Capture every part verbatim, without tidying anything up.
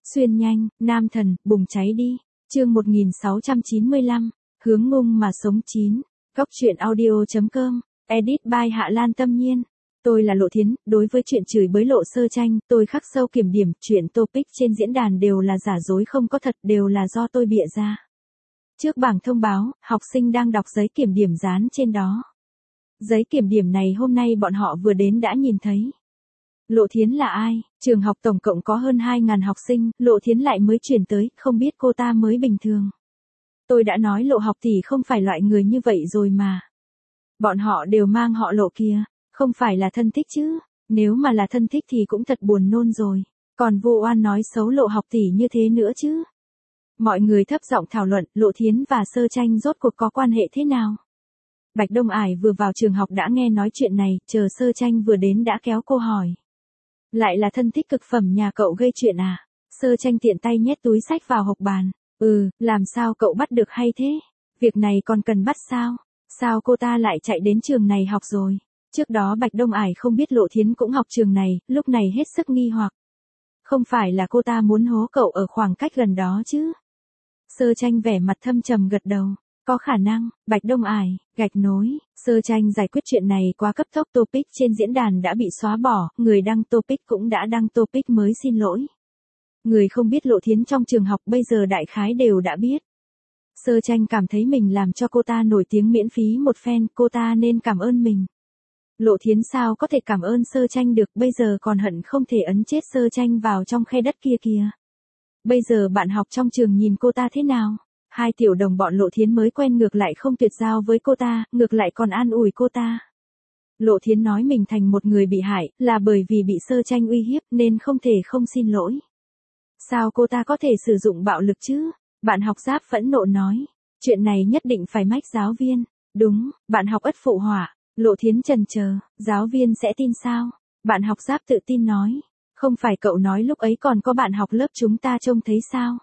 Xuyên nhanh, nam thần, bùng cháy đi. Chương một nghìn sáu trăm chín mươi lăm, hướng ngung mà sống chín. Góc truyện audio.com, edit by Hạ Lan Tâm Nhiên. Tôi là Lộ Thiến, đối với chuyện chửi bới Lộ Sơ Tranh, tôi khắc sâu kiểm điểm, chuyện topic trên diễn đàn đều là giả dối không có thật, đều là do tôi bịa ra. Trước bảng thông báo, học sinh đang đọc giấy kiểm điểm dán trên đó. Giấy kiểm điểm này hôm nay bọn họ vừa đến đã nhìn thấy. Lộ Thiến là ai? Trường học tổng cộng có hơn hai nghìn học sinh, Lộ Thiến lại mới chuyển tới, không biết cô ta mới bình thường. Tôi đã nói Lộ học tỷ không phải loại người như vậy rồi mà. Bọn họ đều mang họ Lộ kia, không phải là thân thích chứ, nếu mà là thân thích thì cũng thật buồn nôn rồi, còn vô oan nói xấu Lộ học tỷ như thế nữa chứ. Mọi người thấp giọng thảo luận, Lộ Thiến và Sơ Tranh rốt cuộc có quan hệ thế nào? Bạch Đông Ải vừa vào trường học đã nghe nói chuyện này, chờ Sơ Tranh vừa đến đã kéo cô hỏi. Lại là thân thích cực phẩm nhà cậu gây chuyện à? Sơ Tranh tiện tay nhét túi sách vào hộc bàn. Ừ, làm sao cậu bắt được hay thế? Việc này còn cần bắt sao? Sao cô ta lại chạy đến trường này học rồi? Trước đó Bạch Đông Ải không biết Lộ Thiến cũng học trường này, lúc này hết sức nghi hoặc. Không phải là cô ta muốn hố cậu ở khoảng cách gần đó chứ? Sơ Tranh vẻ mặt thâm trầm gật đầu. Có khả năng. Bạch Đông Ải, gạch nối. Sơ Tranh giải quyết chuyện này quá cấp tốc, topic trên diễn đàn đã bị xóa bỏ, người đăng topic cũng đã đăng topic mới xin lỗi. Người không biết Lộ Thiến trong trường học bây giờ đại khái đều đã biết. Sơ Tranh cảm thấy mình làm cho cô ta nổi tiếng miễn phí một phen, cô ta nên cảm ơn mình. Lộ Thiến sao có thể cảm ơn Sơ Tranh được, bây giờ còn hận không thể ấn chết Sơ Tranh vào trong khe đất kia kìa. Bây giờ bạn học trong trường nhìn cô ta thế nào? Hai tiểu đồng bọn Lộ Thiến mới quen ngược lại không tuyệt giao với cô ta, ngược lại còn an ủi cô ta. Lộ Thiến nói mình thành một người bị hại, là bởi vì bị Sơ Tranh uy hiếp nên không thể không xin lỗi. Sao cô ta có thể sử dụng bạo lực chứ? Bạn học Giáp phẫn nộ nói. Chuyện này nhất định phải mách giáo viên. Đúng, bạn học Ất phụ họa. Lộ Thiến chần chờ, giáo viên sẽ tin sao? Bạn học Giáp tự tin nói. Không phải cậu nói lúc ấy còn có bạn học lớp chúng ta trông thấy sao?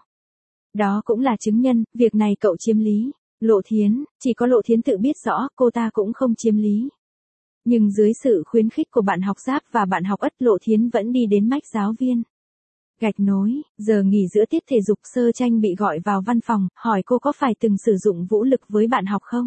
Đó cũng là chứng nhân, việc này cậu chiếm lý. Lộ Thiến, chỉ có Lộ Thiến tự biết rõ, cô ta cũng không chiếm lý. Nhưng dưới sự khuyến khích của bạn học Giáp và bạn học Ất, Lộ Thiến vẫn đi đến mách giáo viên. Gạch nối, giờ nghỉ giữa tiết thể dục, Sơ Tranh bị gọi vào văn phòng, hỏi cô có phải từng sử dụng vũ lực với bạn học không?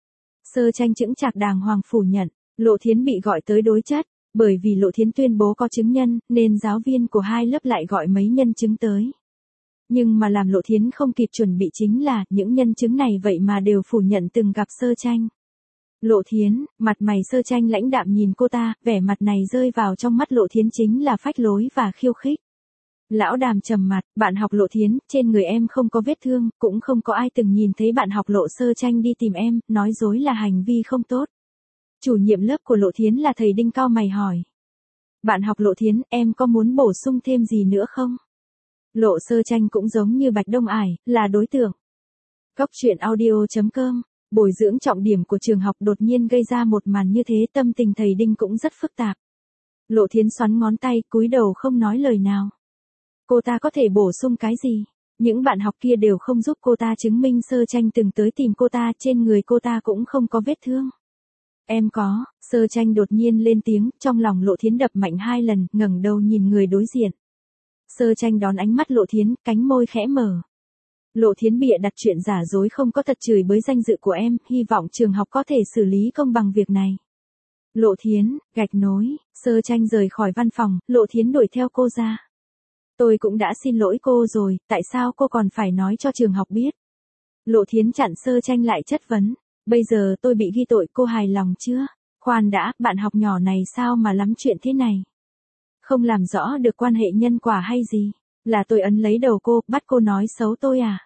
Sơ Tranh chững chạc đàng hoàng phủ nhận. Lộ Thiến bị gọi tới đối chất, bởi vì Lộ Thiến tuyên bố có chứng nhân, nên giáo viên của hai lớp lại gọi mấy nhân chứng tới. Nhưng mà làm Lộ Thiến không kịp chuẩn bị chính là, những nhân chứng này vậy mà đều phủ nhận từng gặp Sơ Tranh. Lộ Thiến, mặt mày Sơ Tranh lãnh đạm nhìn cô ta, vẻ mặt này rơi vào trong mắt Lộ Thiến chính là phách lối và khiêu khích. Lão Đàm trầm mặt, bạn học Lộ Thiến, trên người em không có vết thương, cũng không có ai từng nhìn thấy bạn học Lộ Sơ Tranh đi tìm em, nói dối là hành vi không tốt. Chủ nhiệm lớp của Lộ Thiến là thầy Đinh cau mày hỏi. Bạn học Lộ Thiến, em có muốn bổ sung thêm gì nữa không? Lộ Sơ Tranh cũng giống như Bạch Đông Ải, là đối tượng. Góc truyện audio.com, bồi dưỡng trọng điểm của trường học đột nhiên gây ra một màn như thế, tâm tình thầy Đinh cũng rất phức tạp. Lộ Thiến xoắn ngón tay, cúi đầu không nói lời nào. Cô ta có thể bổ sung cái gì? Những bạn học kia đều không giúp cô ta chứng minh Sơ Tranh từng tới tìm cô ta, trên người cô ta cũng không có vết thương. Em có. Sơ Tranh đột nhiên lên tiếng, trong lòng Lộ Thiến đập mạnh hai lần, ngẩng đầu nhìn người đối diện. Sơ Tranh đón ánh mắt Lộ Thiến, cánh môi khẽ mở. Lộ Thiến bịa đặt chuyện giả dối không có thật chửi bới danh dự của em, hy vọng trường học có thể xử lý công bằng việc này. Lộ Thiến, gạch nối, Sơ Tranh rời khỏi văn phòng, Lộ Thiến đuổi theo cô ra. Tôi cũng đã xin lỗi cô rồi, tại sao cô còn phải nói cho trường học biết? Lộ Thiến chặn Sơ Tranh lại chất vấn. Bây giờ tôi bị ghi tội, cô hài lòng chưa? Khoan đã, bạn học nhỏ này sao mà lắm chuyện thế này? Không làm rõ được quan hệ nhân quả hay gì? Là tôi ấn lấy đầu cô, bắt cô nói xấu tôi à?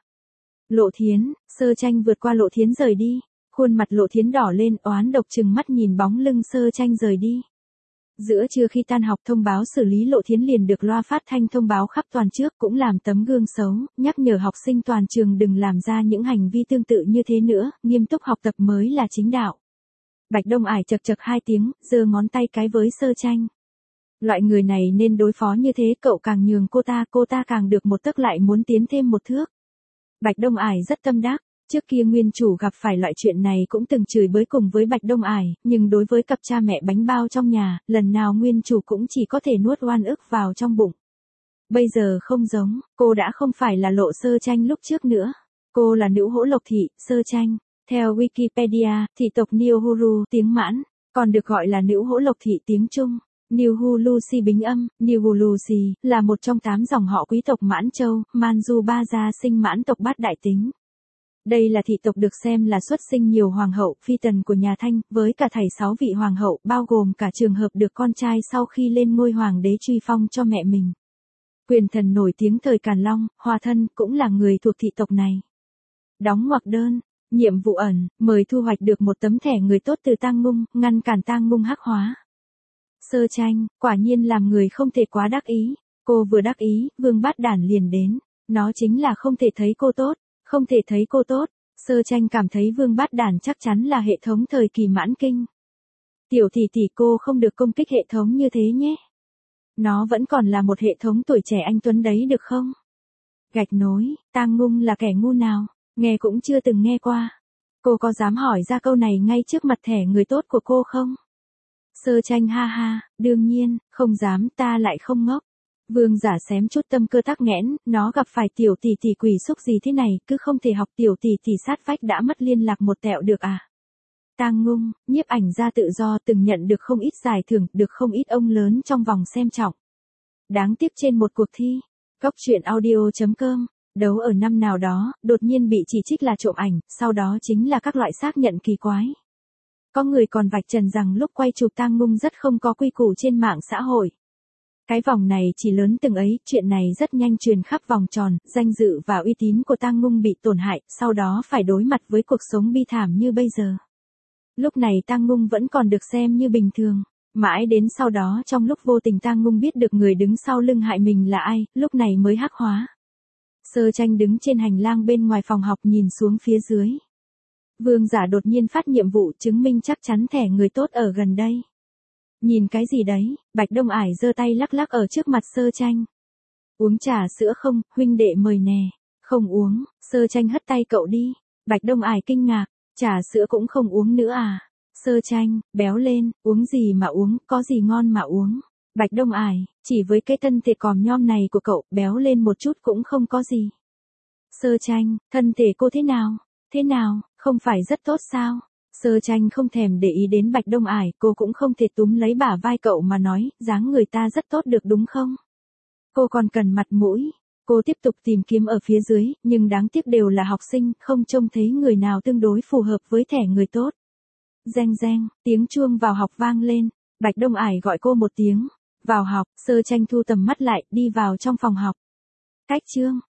Lộ Thiến, Sơ Tranh vượt qua Lộ Thiến rời đi. Khuôn mặt Lộ Thiến đỏ lên, oán độc trừng mắt nhìn bóng lưng Sơ Tranh rời đi. Giữa trưa khi tan học, thông báo xử lý Lộ Thiến liền được loa phát thanh thông báo khắp toàn trước, cũng làm tấm gương xấu, nhắc nhở học sinh toàn trường đừng làm ra những hành vi tương tự như thế nữa, nghiêm túc học tập mới là chính đạo. Bạch Đông Ải chật chật hai tiếng, giơ ngón tay cái với Sơ Tranh. Loại người này nên đối phó như thế, cậu càng nhường cô ta, cô ta càng được một tấc lại muốn tiến thêm một thước. Bạch Đông Ải rất tâm đắc. Trước kia nguyên chủ gặp phải loại chuyện này cũng từng chửi bới cùng với Bạch Đông Ải, nhưng đối với cặp cha mẹ bánh bao trong nhà, lần nào nguyên chủ cũng chỉ có thể nuốt oan ức vào trong bụng. Bây giờ không giống, cô đã không phải là Lộ Sơ Tranh lúc trước nữa. Cô là nữ hỗ lộc thị, Sơ Tranh. Theo Wikipedia, thị tộc Niuhuru tiếng Mãn, còn được gọi là nữ hỗ lộc thị tiếng Trung. Niuhulusi bính âm, Niuhulusi, là một trong tám dòng họ quý tộc Mãn Châu, Manju Ba gia sinh Mãn tộc Bát Đại Tính. Đây là thị tộc được xem là xuất sinh nhiều hoàng hậu, phi tần của nhà Thanh, với cả thảy sáu vị hoàng hậu, bao gồm cả trường hợp được con trai sau khi lên ngôi hoàng đế truy phong cho mẹ mình. Quyền thần nổi tiếng thời Càn Long, Hoa Thân, cũng là người thuộc thị tộc này. Đóng ngoặc đơn, nhiệm vụ ẩn, mời thu hoạch được một tấm thẻ người tốt từ Tang Ngung, ngăn cản Tang Ngung hắc hóa. Sơ Tranh, quả nhiên làm người không thể quá đắc ý. Cô vừa đắc ý, Vương Bát Đản liền đến. Nó chính là không thể thấy cô tốt, không thể thấy cô tốt. Sơ Tranh cảm thấy Vương Bát Đản chắc chắn là hệ thống thời kỳ Mãn Kinh. Tiểu tỷ tỷ cô không được công kích hệ thống như thế nhé. Nó vẫn còn là một hệ thống tuổi trẻ anh tuấn đấy được không? Gạch nối, Tang Ngung là kẻ ngu nào, nghe cũng chưa từng nghe qua. Cô có dám hỏi ra câu này ngay trước mặt thẻ người tốt của cô không? Sơ Tranh ha ha, đương nhiên, không dám, ta lại không ngốc. Vương giả xém chút tâm cơ tắc nghẽn, nó gặp phải tiểu tỷ tỷ quỷ xúc gì thế này, cứ không thể học tiểu tỷ tỷ sát vách đã mất liên lạc một tẹo được à? Tang Ngung, nhiếp ảnh gia tự do, từng nhận được không ít giải thưởng, được không ít ông lớn trong vòng xem trọng. Đáng tiếc trên một cuộc thi, Góc truyện audio chấm com, đấu ở năm nào đó, đột nhiên bị chỉ trích là trộm ảnh, sau đó chính là các loại xác nhận kỳ quái. Có người còn vạch trần rằng lúc quay chụp Tang Ngung rất không có quy củ trên mạng xã hội. Cái vòng này chỉ lớn từng ấy, chuyện này rất nhanh truyền khắp vòng tròn, danh dự và uy tín của Tang Ngung bị tổn hại, sau đó phải đối mặt với cuộc sống bi thảm như bây giờ. Lúc này Tang Ngung vẫn còn được xem như bình thường. Mãi đến sau đó trong lúc vô tình Tang Ngung biết được người đứng sau lưng hại mình là ai, lúc này mới hắc hóa. Sơ Tranh đứng trên hành lang bên ngoài phòng học nhìn xuống phía dưới. Vương giả đột nhiên phát nhiệm vụ chứng minh chắc chắn thẻ người tốt ở gần đây. Nhìn cái gì đấy, Bạch Đông Ải giơ tay lắc lắc ở trước mặt Sơ Tranh. Uống trà sữa không, huynh đệ mời nè. Không uống, Sơ Tranh hất tay cậu đi. Bạch Đông Ải kinh ngạc, trà sữa cũng không uống nữa à? Sơ Tranh, béo lên, uống gì mà uống, có gì ngon mà uống. Bạch Đông Ải, chỉ với cái thân thể còm nhom này của cậu, béo lên một chút cũng không có gì. Sơ Tranh, thân thể cô thế nào? Thế nào, không phải rất tốt sao? Sơ Tranh không thèm để ý đến Bạch Đông Ải, cô cũng không thể túm lấy bả vai cậu mà nói, dáng người ta rất tốt được đúng không? Cô còn cần mặt mũi. Cô tiếp tục tìm kiếm ở phía dưới, nhưng đáng tiếc đều là học sinh, không trông thấy người nào tương đối phù hợp với thẻ người tốt. Reng reng, tiếng chuông vào học vang lên, Bạch Đông Ải gọi cô một tiếng. Vào học, Sơ Tranh thu tầm mắt lại, đi vào trong phòng học. Cách chương,